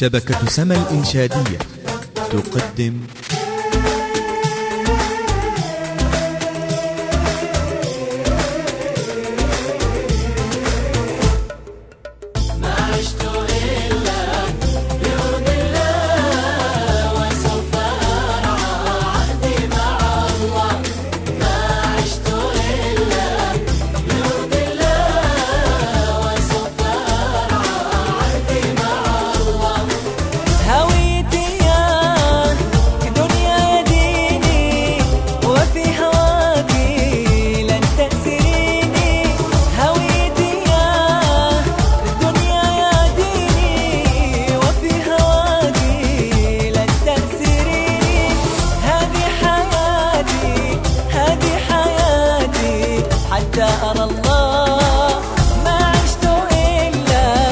شبكة سما الإنشادية تقدم أرى الله ما عشت إلا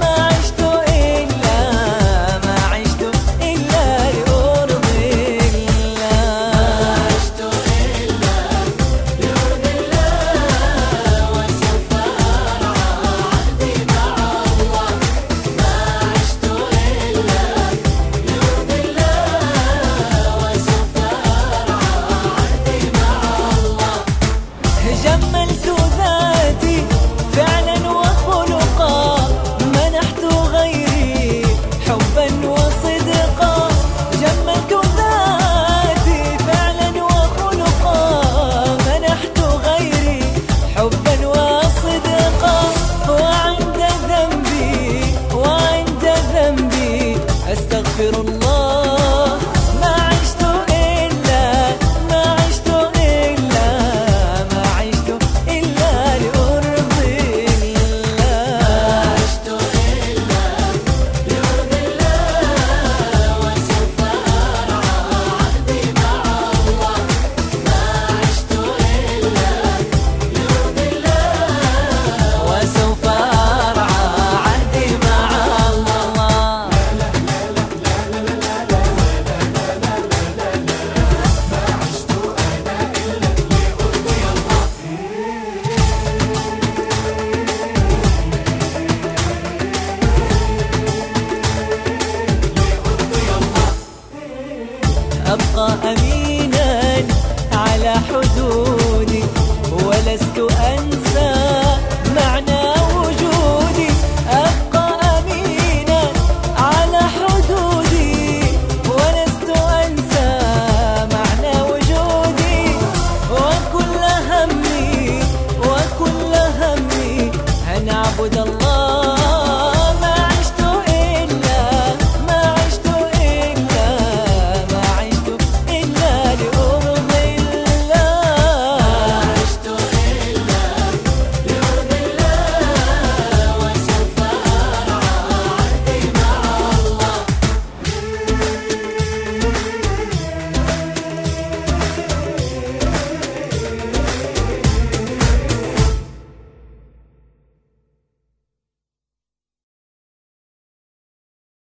لأرضي الله ما عشت إلا لأرضي الله وسوف أرعى عهدي مع الله ما عشت إلا لأرضي الله وسوف أرعى عهدي مع الله جملت ذاتي فعلا وخلقا منحت غيري حبا وصدقا جملت ذاتي فعلا وخلقا منحت غيري حبا وصدقا وعند ذنبي أستغفر الله ما عشت إلا أبقى أمينا على حدودي ولست أنسى معنى وجودي أبقى أمينا على حدودي ولست أنسى معنى وجودي وكل همي أن أعبد الله